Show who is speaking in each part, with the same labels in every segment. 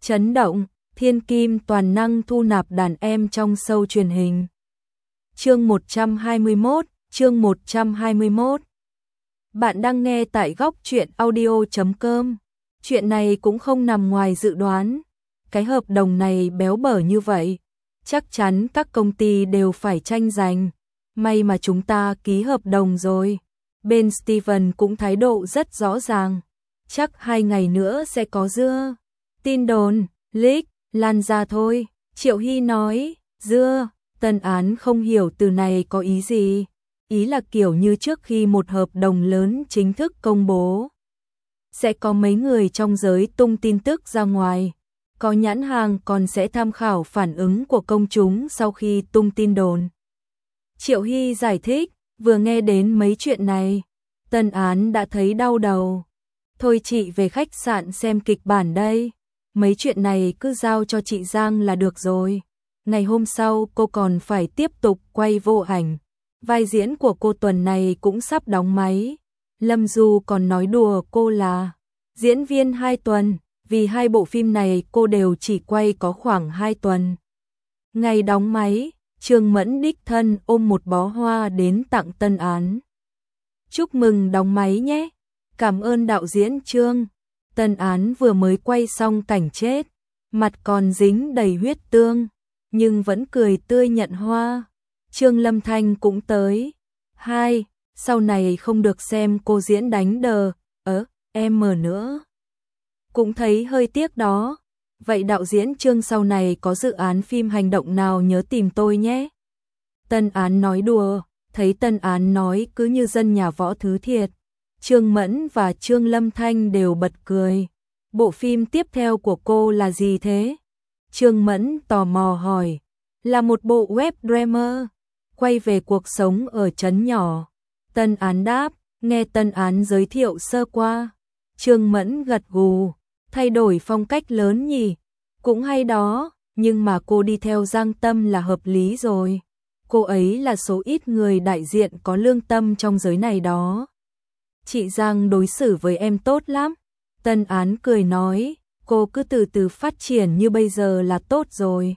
Speaker 1: Chấn động, thiên kim toàn năng thu nạp đàn em trong show truyền hình. Chương 121, chương 121. Bạn đang nghe tại góc truyện audio.com. Chuyện này cũng không nằm ngoài dự đoán. Cái hợp đồng này béo bở như vậy, chắc chắn các công ty đều phải tranh giành. May mà chúng ta ký hợp đồng rồi. Bên Steven cũng thái độ rất rõ ràng. Chắc 2 ngày nữa sẽ có dưa. Tin đồn, leak, lan ra thôi. Triệu Hy nói, dưa. Tân Án không hiểu từ này có ý gì. Ý là kiểu như trước khi một hợp đồng lớn chính thức công bố, sẽ có mấy người trong giới tung tin tức ra ngoài. Có nhãn hàng còn sẽ tham khảo phản ứng của công chúng sau khi tung tin đồn. Triệu Hy giải thích, vừa nghe đến mấy chuyện này, Tân Án đã thấy đau đầu. Thôi chị về khách sạn xem kịch bản đây. Mấy chuyện này cứ giao cho chị Giang là được rồi. Ngày hôm sau cô còn phải tiếp tục quay vô ảnh. Vai diễn của cô tuần này cũng sắp đóng máy. Lâm Du còn nói đùa cô là diễn viên 2 tuần, vì 2 bộ phim này cô đều chỉ quay có khoảng 2 tuần. Ngày đóng máy, Trương Mẫn đích thân ôm một bó hoa đến tặng Tân Án. Chúc mừng đóng máy nhé. Cảm ơn đạo diễn Trương. Tân Án vừa mới quay xong cảnh chết, mặt còn dính đầy huyết tương, nhưng vẫn cười tươi nhận hoa. Trương Lâm Thanh cũng tới. Sau này không được xem cô diễn đánh đờ, em nữa. Cũng thấy hơi tiếc đó. Vậy đạo diễn Trương sau này có dự án phim hành động nào nhớ tìm tôi nhé. Tân Án nói đùa, thấy Tân Án nói cứ như dân nhà võ thứ thiệt. Trương Mẫn và Trương Lâm Thanh đều bật cười. Bộ phim tiếp theo của cô là gì thế? Trương Mẫn tò mò hỏi. Là một bộ web drama, quay về cuộc sống ở trấn nhỏ. Tân Án đáp, nghe Tân Án giới thiệu sơ qua. Trương Mẫn gật gù, thay đổi phong cách lớn nhỉ? Cũng hay đó, nhưng mà cô đi theo Giang Tâm là hợp lý rồi. Cô ấy là số ít người đại diện có lương tâm trong giới này đó. Chị Giang đối xử với em tốt lắm. Tân Án cười nói, cô cứ từ từ phát triển như bây giờ là tốt rồi.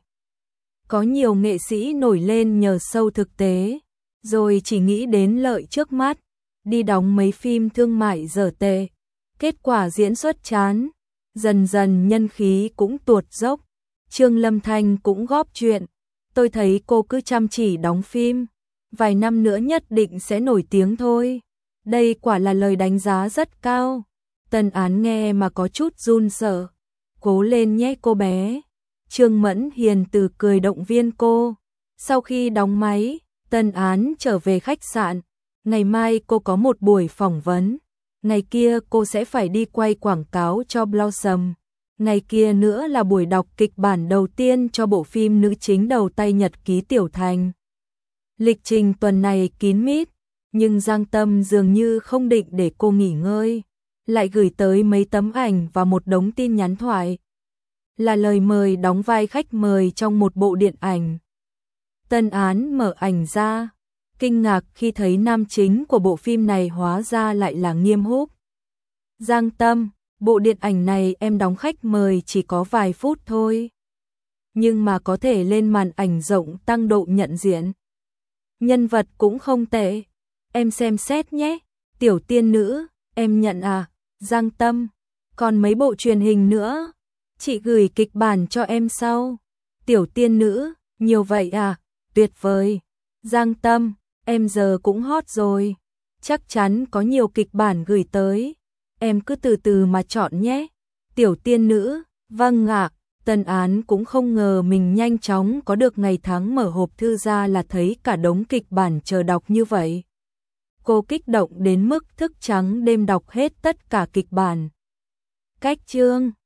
Speaker 1: Có nhiều nghệ sĩ nổi lên nhờ show thực tế, rồi chỉ nghĩ đến lợi trước mắt, đi đóng mấy phim thương mại dở tệ. Kết quả diễn xuất chán, dần dần nhân khí cũng tuột dốc. Trương Lâm Thanh cũng góp chuyện, tôi thấy cô cứ chăm chỉ đóng phim, vài năm nữa nhất định sẽ nổi tiếng thôi. Đây quả là lời đánh giá rất cao. Tân Án nghe mà có chút run sợ. Cố lên nhé cô bé. Trương Mẫn hiền từ cười động viên cô. Sau khi đóng máy, Tân Án trở về khách sạn. Ngày mai cô có một buổi phỏng vấn. Ngày kia cô sẽ phải đi quay quảng cáo cho Blossom. Ngày kia nữa là buổi đọc kịch bản đầu tiên cho bộ phim nữ chính đầu tay nhật ký Tiểu Thành. Lịch trình tuần này kín mít, nhưng Giang Tâm dường như không định để cô nghỉ ngơi. Lại gửi tới mấy tấm ảnh và một đống tin nhắn thoại. Là lời mời đóng vai khách mời trong một bộ điện ảnh. Tân Án mở ảnh ra, kinh ngạc khi thấy nam chính của bộ phim này hóa ra lại là Nghiêm Húc. Giang Tâm, bộ điện ảnh này em đóng khách mời chỉ có vài phút thôi. Nhưng mà có thể lên màn ảnh rộng tăng độ nhận diện. Nhân vật cũng không tệ. Em xem xét nhé. Tiểu tiên nữ, em nhận à? Giang Tâm, còn mấy bộ truyền hình nữa. Chị gửi kịch bản cho em sau. Tiểu tiên nữ, nhiều vậy à? Tuyệt vời. Giang Tâm, em giờ cũng hot rồi. Chắc chắn có nhiều kịch bản gửi tới. Em cứ từ từ mà chọn nhé. Tiểu tiên nữ, vâng ạ. Tân Án cũng không ngờ mình nhanh chóng có được ngày tháng mở hộp thư ra là thấy cả đống kịch bản chờ đọc như vậy. Cô kích động đến mức thức trắng đêm đọc hết tất cả kịch bản. Cách chương